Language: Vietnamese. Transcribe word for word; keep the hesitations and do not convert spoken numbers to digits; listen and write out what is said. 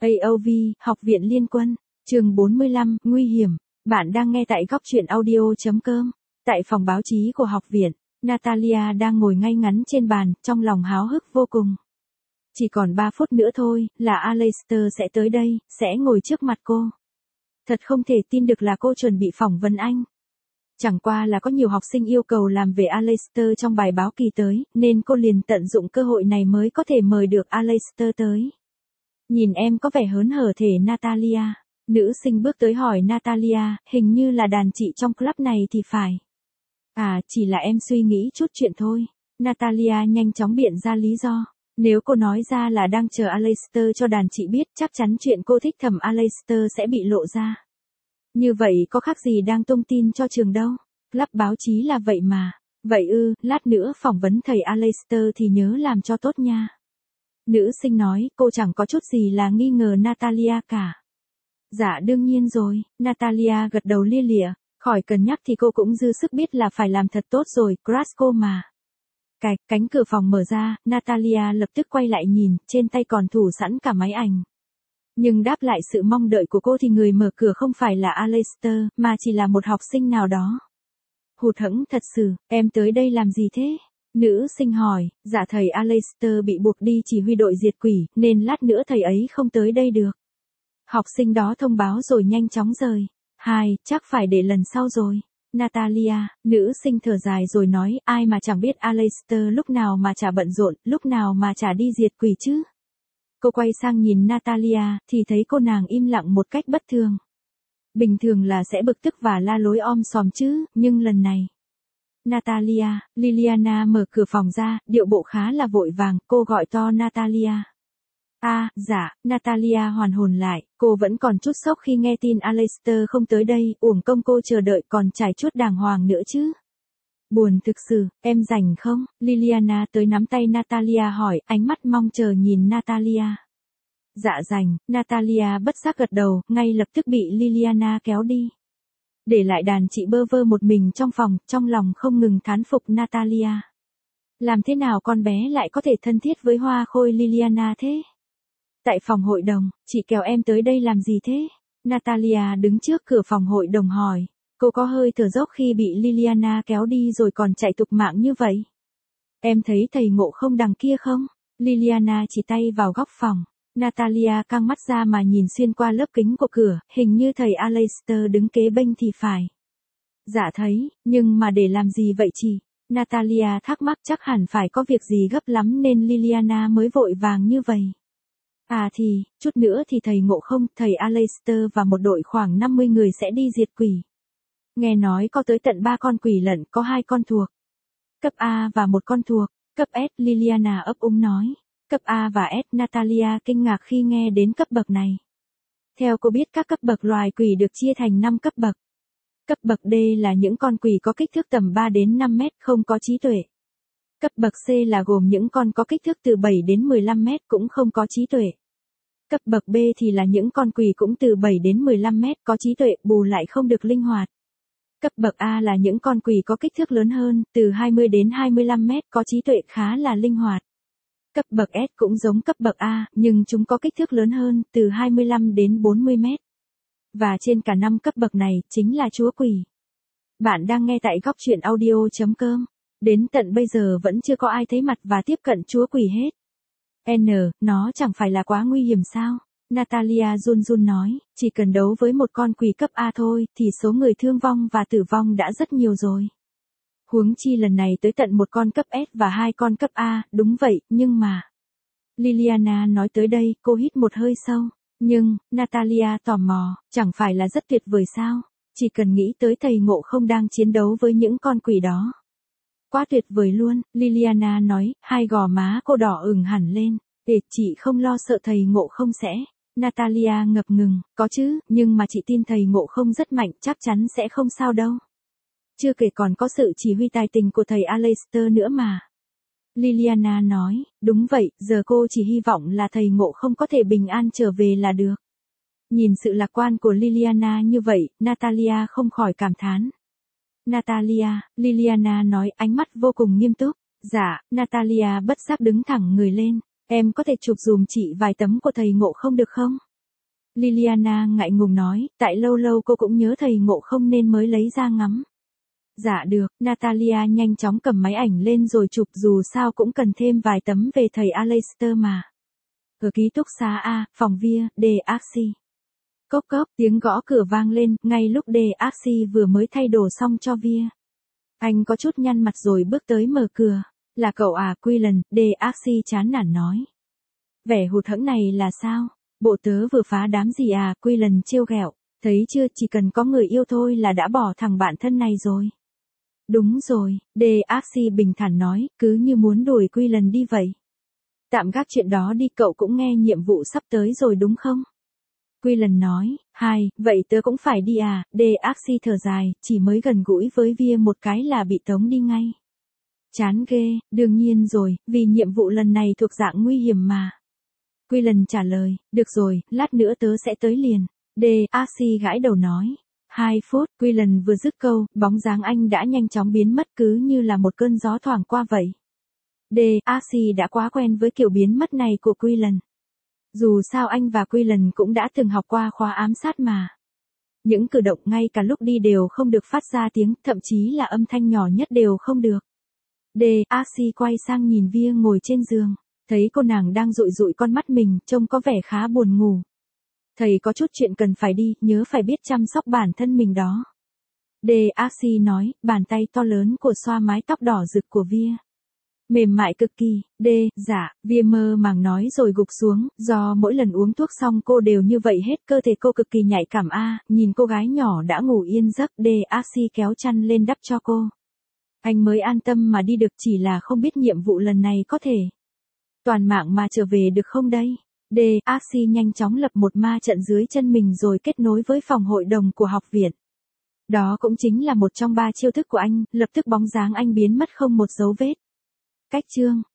a o vê, Học viện Liên quân, chương bốn mươi lăm, nguy hiểm. Bạn đang nghe tại góc truyện audio chấm com. Tại phòng báo chí của học viện, Natalia đang ngồi ngay ngắn trên bàn, trong lòng háo hức vô cùng. Chỉ còn ba phút nữa thôi, là Aleister sẽ tới đây, sẽ ngồi trước mặt cô. Thật không thể tin được là cô chuẩn bị phỏng vấn anh. Chẳng qua là có nhiều học sinh yêu cầu làm về Aleister trong bài báo kỳ tới, nên cô liền tận dụng cơ hội này mới có thể mời được Aleister tới. Nhìn em có vẻ hớn hở thể Natalia. Nữ sinh bước tới hỏi Natalia, hình như là đàn chị trong club này thì phải. À, chỉ là em suy nghĩ chút chuyện thôi. Natalia nhanh chóng biện ra lý do. Nếu cô nói ra là đang chờ Aleister cho đàn chị biết, chắc chắn chuyện cô thích thầm Aleister sẽ bị lộ ra. Như vậy có khác gì đang tung tin cho trường đâu. Club báo chí là vậy mà. Vậy ư, lát nữa phỏng vấn thầy Aleister thì nhớ làm cho tốt nha. Nữ sinh nói, cô chẳng có chút gì là nghi ngờ Natalia cả. Dạ đương nhiên rồi, Natalia gật đầu lia lịa, khỏi cần nhắc thì cô cũng dư sức biết là phải làm thật tốt rồi, Grasko mà. Cạch, cánh cửa phòng mở ra, Natalia lập tức quay lại nhìn, trên tay còn thủ sẵn cả máy ảnh. Nhưng đáp lại sự mong đợi của cô thì người mở cửa không phải là Aleister, mà chỉ là một học sinh nào đó. Hụt hẫng thật sự, em tới đây làm gì thế? Nữ sinh hỏi, dạ thầy Aleister bị buộc đi chỉ huy đội diệt quỷ, nên lát nữa thầy ấy không tới đây được. Học sinh đó thông báo rồi nhanh chóng rời. Hai, chắc phải để lần sau rồi. Natalia, nữ sinh thở dài rồi nói, ai mà chẳng biết Aleister lúc nào mà chả bận rộn, lúc nào mà chả đi diệt quỷ chứ. Cô quay sang nhìn Natalia, thì thấy cô nàng im lặng một cách bất thường. Bình thường là sẽ bực tức và la lối om sòm chứ, nhưng lần này. Natalia, Liliana mở cửa phòng ra, điệu bộ khá là vội vàng, cô gọi to Natalia. À, dạ, Natalia hoàn hồn lại, cô vẫn còn chút sốc khi nghe tin Aleister không tới đây, uổng công cô chờ đợi còn trải chuốt đàng hoàng nữa chứ. Buồn thực sự, em rảnh không? Liliana tới nắm tay Natalia hỏi, ánh mắt mong chờ nhìn Natalia. Dạ rảnh, Natalia bất giác gật đầu, ngay lập tức bị Liliana kéo đi. Để lại đàn chị bơ vơ một mình trong phòng, trong lòng không ngừng thán phục Natalia. Làm thế nào con bé lại có thể thân thiết với hoa khôi Liliana thế? Tại phòng hội đồng, chị kéo em tới đây làm gì thế? Natalia đứng trước cửa phòng hội đồng hỏi. Cô có hơi thở dốc khi bị Liliana kéo đi rồi còn chạy tục mạng như vậy. Em thấy thầy ngộ không đằng kia không? Liliana chỉ tay vào góc phòng. Natalia căng mắt ra mà nhìn xuyên qua lớp kính của cửa, hình như thầy Aleister đứng kế bên thì phải. Dạ thấy, nhưng mà để làm gì vậy chị? Natalia thắc mắc, chắc hẳn phải có việc gì gấp lắm nên Liliana mới vội vàng như vậy. À thì, chút nữa thì thầy ngộ không, thầy Aleister và một đội khoảng năm mươi người sẽ đi diệt quỷ. Nghe nói có tới tận ba con quỷ lận, có hai con thuộc cấp A và một con thuộc cấp S, Liliana ấp úng nói. Cấp A và S, Natalia kinh ngạc khi nghe đến cấp bậc này. Theo cô biết các cấp bậc loài quỷ được chia thành năm cấp bậc. Cấp bậc D là những con quỷ có kích thước tầm ba đến năm mét không có trí tuệ. Cấp bậc C là gồm những con có kích thước từ bảy đến mười lăm mét cũng không có trí tuệ. Cấp bậc B thì là những con quỷ cũng từ bảy đến mười lăm mét có trí tuệ, bù lại không được linh hoạt. Cấp bậc A là những con quỷ có kích thước lớn hơn, từ hai mươi đến hai mươi lăm mét có trí tuệ khá là linh hoạt. Cấp bậc S cũng giống cấp bậc A, nhưng chúng có kích thước lớn hơn, từ hai mươi lăm đến bốn mươi mét. Và trên cả năm cấp bậc này, chính là chúa quỷ. Bạn đang nghe tại góc truyện audio chấm com. Đến tận bây giờ vẫn chưa có ai thấy mặt và tiếp cận chúa quỷ hết. N, nó chẳng phải là quá nguy hiểm sao? Natalia run run nói, chỉ cần đấu với một con quỷ cấp A thôi, thì số người thương vong và tử vong đã rất nhiều rồi. Huống chi lần này tới tận một con cấp S và hai con cấp A, đúng vậy, nhưng mà... Liliana nói tới đây, cô hít một hơi sâu. Nhưng, Natalia tò mò, chẳng phải là rất tuyệt vời sao? Chỉ cần nghĩ tới thầy ngộ không đang chiến đấu với những con quỷ đó. Quá tuyệt vời luôn, Liliana nói, hai gò má cô đỏ ửng hẳn lên. Để chị không lo sợ thầy ngộ không sẽ. Natalia ngập ngừng, có chứ, nhưng mà chị tin thầy ngộ không rất mạnh, chắc chắn sẽ không sao đâu. Chưa kể còn có sự chỉ huy tài tình của thầy Aleister nữa mà. Liliana nói, đúng vậy, giờ cô chỉ hy vọng là thầy ngộ không có thể bình an trở về là được. Nhìn sự lạc quan của Liliana như vậy, Natalia không khỏi cảm thán. Natalia, Liliana nói ánh mắt vô cùng nghiêm túc. Dạ, Natalia bất giác đứng thẳng người lên. Em có thể chụp dùm chị vài tấm của thầy ngộ không được không? Liliana ngại ngùng nói, tại lâu lâu cô cũng nhớ thầy Ngộ không nên mới lấy ra ngắm. Dạ được, Natalia nhanh chóng cầm máy ảnh lên rồi chụp, dù sao cũng cần thêm vài tấm về thầy Aleister mà. Ở ký túc xá A, phòng Via, De Axi. Cốc cốc, tiếng gõ cửa vang lên, ngay lúc De Axi vừa mới thay đồ xong cho Via. Anh có chút nhăn mặt rồi bước tới mở cửa. Là cậu à, Quillan, De Axi chán nản nói. Vẻ hụt hẫng này là sao? Bộ tớ vừa phá đám gì à, Quillan trêu ghẹo. Thấy chưa, chỉ cần có người yêu thôi là đã bỏ thằng bạn thân này rồi. Đúng rồi, De Axi bình thản nói, cứ như muốn đuổi Quillan đi vậy. Tạm gác chuyện đó đi, cậu cũng nghe nhiệm vụ sắp tới rồi đúng không? Quillan nói, hai, vậy tớ cũng phải đi à, De Axi thở dài, chỉ mới gần gũi với Via một cái là bị tống đi ngay. Chán ghê, đương nhiên rồi, vì nhiệm vụ lần này thuộc dạng nguy hiểm mà. Quillan trả lời, được rồi, lát nữa tớ sẽ tới liền. De Axi gãi đầu nói. Hai phút, Quillan vừa dứt câu, bóng dáng anh đã nhanh chóng biến mất cứ như là một cơn gió thoảng qua vậy. De Axi đã quá quen với kiểu biến mất này của Quillan. Dù sao anh và Quillan cũng đã từng học qua khóa ám sát mà. Những cử động ngay cả lúc đi đều không được phát ra tiếng, thậm chí là âm thanh nhỏ nhất đều không được. De Axi quay sang nhìn Via ngồi trên giường, thấy cô nàng đang dụi dụi con mắt mình, trông có vẻ khá buồn ngủ. Thầy có chút chuyện cần phải đi, nhớ phải biết chăm sóc bản thân mình đó. De Axi nói, bàn tay to lớn của xoa mái tóc đỏ rực của Via. Mềm mại cực kỳ, đê, dạ, Via mơ màng nói rồi gục xuống, do mỗi lần uống thuốc xong cô đều như vậy hết, cơ thể cô cực kỳ nhạy cảm a. Nhìn cô gái nhỏ đã ngủ yên giấc, De Axi kéo chăn lên đắp cho cô. Anh mới an tâm mà đi được, chỉ là không biết nhiệm vụ lần này có thể toàn mạng mà trở về được không đây. De Axi nhanh chóng lập một ma trận dưới chân mình rồi kết nối với phòng hội đồng của học viện. Đó cũng chính là một trong ba chiêu thức của anh, lập tức bóng dáng anh biến mất không một dấu vết. Cách chương